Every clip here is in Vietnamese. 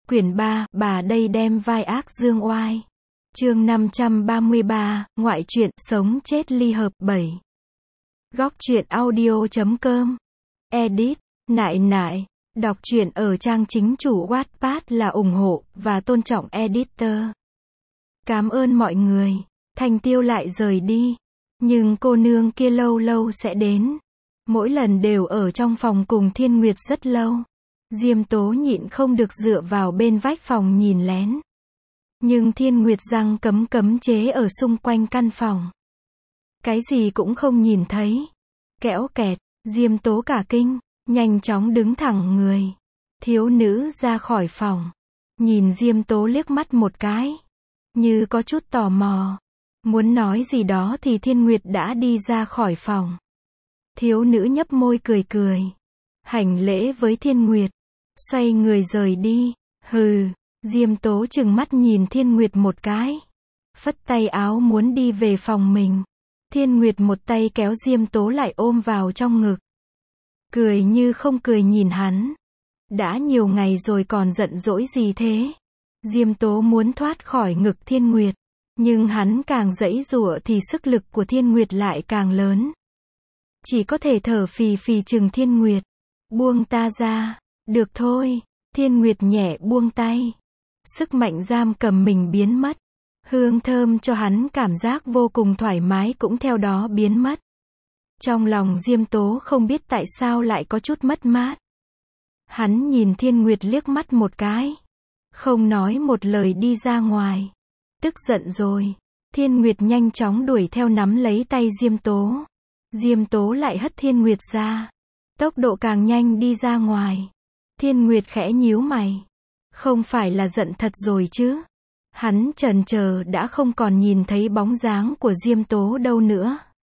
Quyển 3, bà đây đem vai ác dương oai. Chương 533, ngoại truyện, sống chết ly hợp 7. Góc truyện audio.com. Edit, nại nại. Đọc truyện ở trang chính chủ Wattpad là ủng hộ và tôn trọng editor. Cảm ơn mọi người. Thanh Tiêu lại rời đi. Nhưng cô nương kia lâu lâu sẽ đến. Mỗi lần đều ở trong phòng cùng Thiên Nguyệt rất lâu. Diêm Tố nhịn không được dựa vào bên vách phòng nhìn lén. Nhưng Thiên Nguyệt giăng cấm cấm chế ở xung quanh căn phòng. Cái gì cũng không nhìn thấy. Kẽo kẹt, Diêm Tố cả kinh, nhanh chóng đứng thẳng người. Thiếu nữ ra khỏi phòng. Nhìn Diêm Tố liếc mắt một cái. Như có chút tò mò. Muốn nói gì đó thì Thiên Nguyệt đã đi ra khỏi phòng. Thiếu nữ nhấp môi cười cười. Hành lễ với Thiên Nguyệt. Xoay người rời đi. Hừ. Diêm Tố trừng mắt nhìn Thiên Nguyệt một cái. Phất tay áo muốn đi về phòng mình. Thiên Nguyệt một tay kéo Diêm Tố lại ôm vào trong ngực. Cười như không cười nhìn hắn. Đã nhiều ngày rồi còn giận dỗi gì thế? Diêm Tố muốn thoát khỏi ngực Thiên Nguyệt. Nhưng hắn càng giãy giụa thì sức lực của Thiên Nguyệt lại càng lớn. Chỉ có thể thở phì phì chừng Thiên Nguyệt. Buông ta ra. Được thôi. Thiên Nguyệt nhẹ buông tay. Sức mạnh giam cầm mình biến mất. Hương thơm cho hắn cảm giác vô cùng thoải mái cũng theo đó biến mất. Trong lòng Diêm Tố không biết tại sao lại có chút mất mát. Hắn nhìn Thiên Nguyệt liếc mắt một cái. Không nói một lời đi ra ngoài. Tức giận rồi. Thiên Nguyệt nhanh chóng đuổi theo nắm lấy tay Diêm Tố. Diêm Tố lại hất Thiên Nguyệt ra. Tốc độ càng nhanh đi ra ngoài. Thiên Nguyệt khẽ nhíu mày. Không phải là giận thật rồi chứ? Hắn chần chờ đã không còn nhìn thấy bóng dáng của Diêm Tố đâu nữa.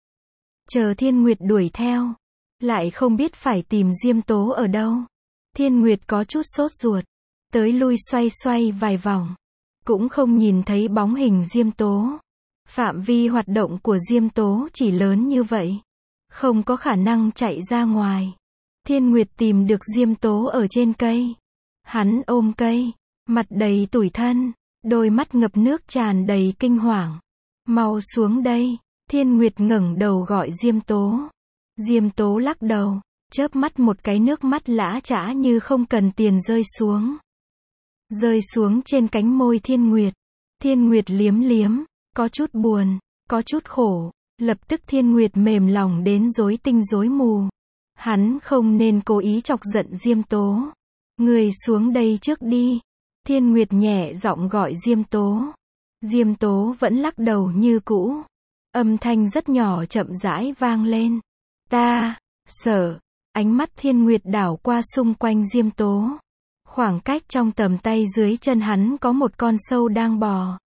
Chờ Thiên Nguyệt đuổi theo. Lại không biết phải tìm Diêm Tố ở đâu. Thiên Nguyệt có chút sốt ruột. Tới lui xoay xoay vài vòng. Cũng không nhìn thấy bóng hình Diêm Tố. Phạm vi hoạt động của Diêm Tố chỉ lớn như vậy. Không có khả năng chạy ra ngoài. Thiên Nguyệt tìm được Diêm Tố ở trên cây. Hắn ôm cây. Mặt đầy tủi thân. Đôi mắt ngập nước tràn đầy kinh hoàng. Mau xuống đây. Thiên Nguyệt ngẩng đầu gọi Diêm Tố. Diêm Tố lắc đầu. Chớp mắt một cái nước mắt lã chã như không cần tiền rơi xuống. Rơi xuống trên cánh môi Thiên Nguyệt. Thiên Nguyệt liếm liếm. Có chút buồn. Có chút khổ. Lập tức Thiên Nguyệt mềm lòng đến rối tinh rối mù. Hắn không nên cố ý chọc giận Diêm Tố. Người xuống đây trước đi. Thiên Nguyệt nhẹ giọng gọi Diêm Tố. Diêm Tố vẫn lắc đầu như cũ. Âm thanh rất nhỏ chậm rãi vang lên. Ta, sợ. Ánh mắt Thiên Nguyệt đảo qua xung quanh Diêm Tố. Khoảng cách trong tầm tay dưới chân hắn có một con sâu đang bò.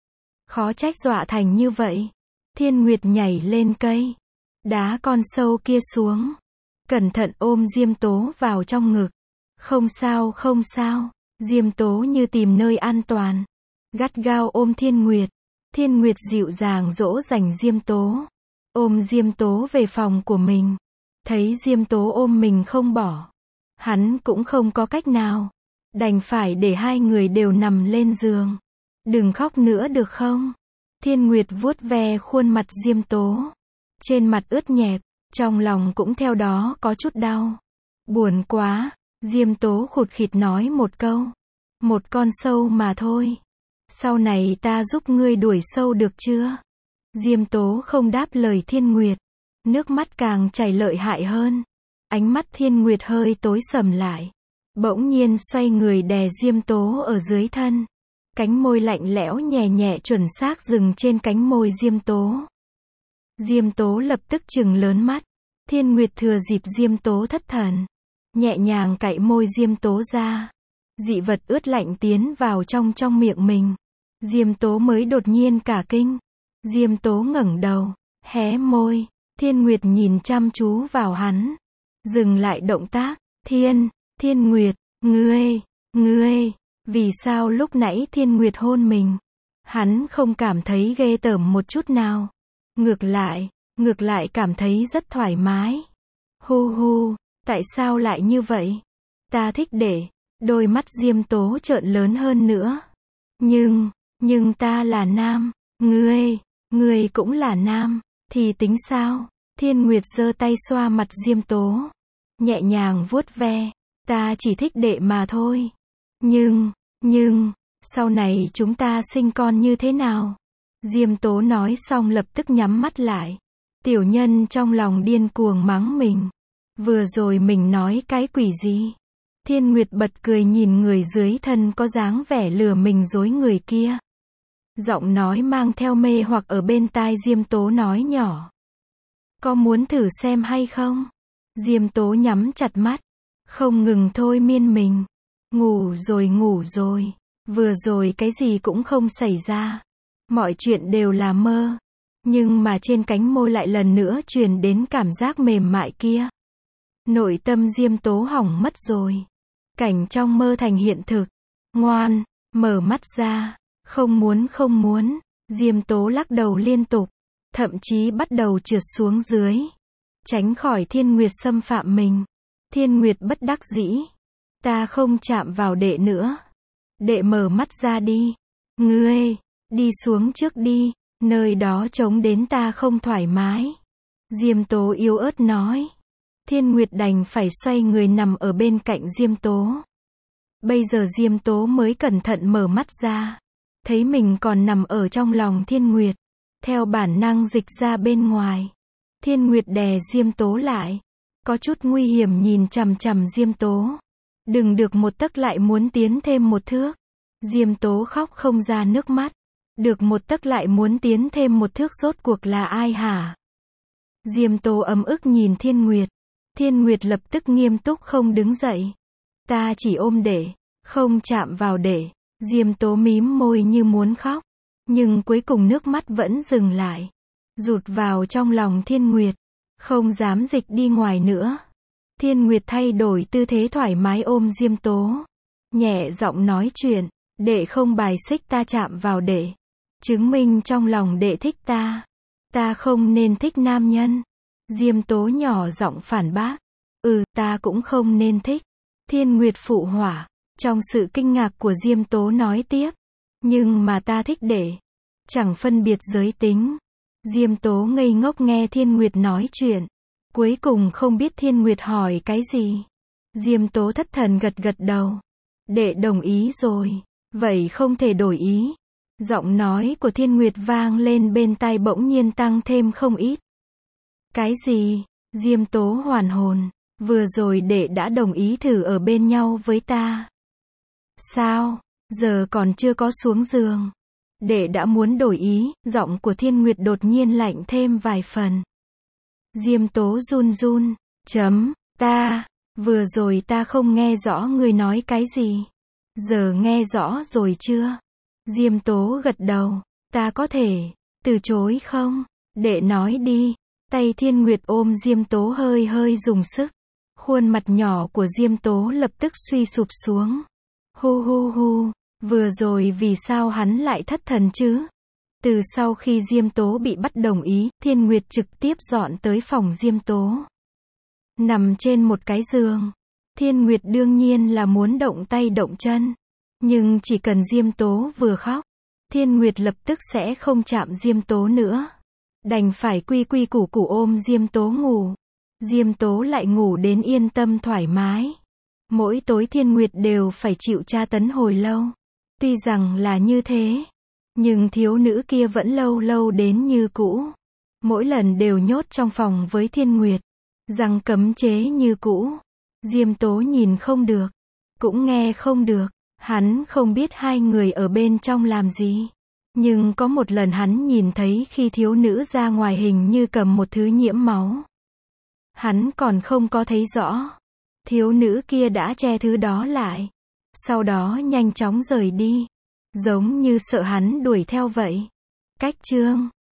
Khó trách dọa thành như vậy. Thiên Nguyệt nhảy lên cây. Đá con sâu kia xuống. Cẩn thận ôm Diêm Tố vào trong ngực. Không sao không sao. Diêm Tố như tìm nơi an toàn. Gắt gao ôm Thiên Nguyệt. Thiên Nguyệt dịu dàng dỗ dành Diêm Tố. Ôm Diêm Tố về phòng của mình. Thấy Diêm Tố ôm mình không bỏ. Hắn cũng không có cách nào. Đành phải để hai người đều nằm lên giường. Đừng khóc nữa được không? Thiên Nguyệt vuốt ve khuôn mặt Diêm Tố. Trên mặt ướt nhẹp. Trong lòng cũng theo đó có chút đau. Buồn quá. Diêm Tố khụt khịt nói một câu. Một con sâu mà thôi. Sau này ta giúp ngươi đuổi sâu được chưa? Diêm Tố không đáp lời Thiên Nguyệt. Nước mắt càng chảy lợi hại hơn. Ánh mắt Thiên Nguyệt hơi tối sầm lại. Bỗng nhiên xoay người đè Diêm Tố ở dưới thân. Cánh môi lạnh lẽo nhẹ nhẹ chuẩn xác dừng trên cánh môi Diêm Tố. Diêm Tố lập tức trừng lớn mắt. Thiên Nguyệt thừa dịp Diêm Tố thất thần. Nhẹ nhàng cạy môi Diêm Tố ra. Dị vật ướt lạnh tiến vào trong miệng mình. Diêm Tố mới đột nhiên cả kinh. Diêm Tố ngẩng đầu. Hé môi. Thiên Nguyệt nhìn chăm chú vào hắn. Dừng lại động tác. Thiên Nguyệt. Ngươi. Vì sao lúc nãy Thiên Nguyệt hôn mình? Hắn không cảm thấy ghê tởm một chút nào. Ngược lại cảm thấy rất thoải mái. Hu hu. Tại sao lại như vậy? Ta thích Đôi mắt Diêm Tố trợn lớn hơn nữa. Nhưng ta là nam, ngươi cũng là nam, thì tính sao? Thiên Nguyệt giơ tay xoa mặt Diêm Tố, nhẹ nhàng vuốt ve, ta chỉ thích đệ mà thôi. Nhưng, sau này chúng ta sinh con như thế nào? Diêm Tố nói xong lập tức nhắm mắt lại. Tiểu nhân trong lòng điên cuồng mắng mình. Vừa rồi mình nói cái quỷ gì? Thiên Nguyệt bật cười nhìn người dưới thân có dáng vẻ lừa mình dối người kia. Giọng nói mang theo mê hoặc ở bên tai Diêm Tố nói nhỏ. Có muốn thử xem hay không? Diêm Tố nhắm chặt mắt, không ngừng thôi miên mình. Ngủ rồi. Vừa rồi cái gì cũng không xảy ra. Mọi chuyện đều là mơ. Nhưng mà trên cánh môi lại lần nữa truyền đến cảm giác mềm mại kia. Nội tâm Diêm Tố hỏng mất rồi. Cảnh trong mơ thành hiện thực. Ngoan, mở mắt ra. Không muốn. Diêm Tố lắc đầu liên tục. Thậm chí bắt đầu trượt xuống dưới. Tránh khỏi Thiên Nguyệt xâm phạm mình. Thiên Nguyệt bất đắc dĩ. Ta không chạm vào đệ nữa. Đệ mở mắt ra đi. Ngươi, đi xuống trước đi. Nơi đó trống đến ta không thoải mái. Diêm Tố yếu ớt nói. Thiên Nguyệt đành phải xoay người nằm ở bên cạnh Diêm Tố. Bây giờ Diêm Tố mới cẩn thận mở mắt ra. Thấy mình còn nằm ở trong lòng Thiên Nguyệt. Theo bản năng dịch ra bên ngoài. Thiên Nguyệt đè Diêm Tố lại. Có chút nguy hiểm nhìn chằm chằm Diêm Tố. Đừng được một tấc lại muốn tiến thêm một thước. Diêm Tố khóc không ra nước mắt. Được một tấc lại muốn tiến thêm một thước rốt cuộc là ai hả? Diêm Tố ấm ức nhìn Thiên Nguyệt. Thiên Nguyệt lập tức nghiêm túc không đứng dậy. Ta chỉ ôm đệ, không chạm vào đệ. Diêm Tố mím môi như muốn khóc. Nhưng cuối cùng nước mắt vẫn dừng lại. Rụt vào trong lòng Thiên Nguyệt. Không dám dịch đi ngoài nữa. Thiên Nguyệt thay đổi tư thế thoải mái ôm Diêm Tố. Nhẹ giọng nói chuyện. Đệ không bài xích ta chạm vào đệ. Chứng minh trong lòng đệ thích ta. Ta không nên thích nam nhân. Diêm Tố nhỏ giọng phản bác. Ta cũng không nên thích. Thiên Nguyệt phụ họa. Trong sự kinh ngạc của Diêm Tố nói tiếp. Nhưng mà ta thích đệ. Chẳng phân biệt giới tính. Diêm Tố ngây ngốc nghe Thiên Nguyệt nói chuyện. Cuối cùng không biết Thiên Nguyệt hỏi cái gì. Diêm Tố thất thần gật đầu. Đệ đồng ý rồi. Vậy không thể đổi ý. Giọng nói của Thiên Nguyệt vang lên bên tai bỗng nhiên tăng thêm không ít. Cái gì? Diêm Tố hoàn hồn. Vừa rồi đệ đã đồng ý thử ở bên nhau với ta. Sao? Giờ còn chưa có xuống giường. Đệ đã muốn đổi ý. Giọng của Thiên Nguyệt đột nhiên lạnh thêm vài phần. Diêm Tố run. Ta. Vừa rồi ta không nghe rõ ngươi nói cái gì. Giờ nghe rõ rồi chưa? Diêm Tố gật đầu. Ta có thể từ chối không? Đệ nói đi. Tay Thiên Nguyệt ôm Diêm Tố hơi dùng sức. Khuôn mặt nhỏ của Diêm Tố lập tức suy sụp xuống. Hu. Vừa rồi vì sao hắn lại thất thần chứ? Từ sau khi Diêm Tố bị bắt đồng ý, Thiên Nguyệt trực tiếp dọn tới phòng Diêm Tố. Nằm trên một cái giường. Thiên Nguyệt đương nhiên là muốn động tay động chân. Nhưng chỉ cần Diêm Tố vừa khóc, Thiên Nguyệt lập tức sẽ không chạm Diêm Tố nữa. Đành phải quy củ ôm Diêm Tố ngủ. Diêm Tố lại ngủ đến yên tâm thoải mái. Mỗi tối Thiên Nguyệt đều phải chịu tra tấn hồi lâu. Tuy rằng là như thế, nhưng thiếu nữ kia vẫn lâu đến như cũ. Mỗi lần đều nhốt trong phòng với Thiên Nguyệt. Rằng cấm chế như cũ. Diêm Tố nhìn không được, cũng nghe không được. Hắn không biết hai người ở bên trong làm gì. Nhưng có một lần hắn nhìn thấy khi thiếu nữ ra ngoài hình như cầm một thứ nhiễm máu. Hắn còn không có thấy rõ. Thiếu nữ kia đã che thứ đó lại. Sau đó nhanh chóng rời đi. Giống như sợ hắn đuổi theo vậy. Cách chương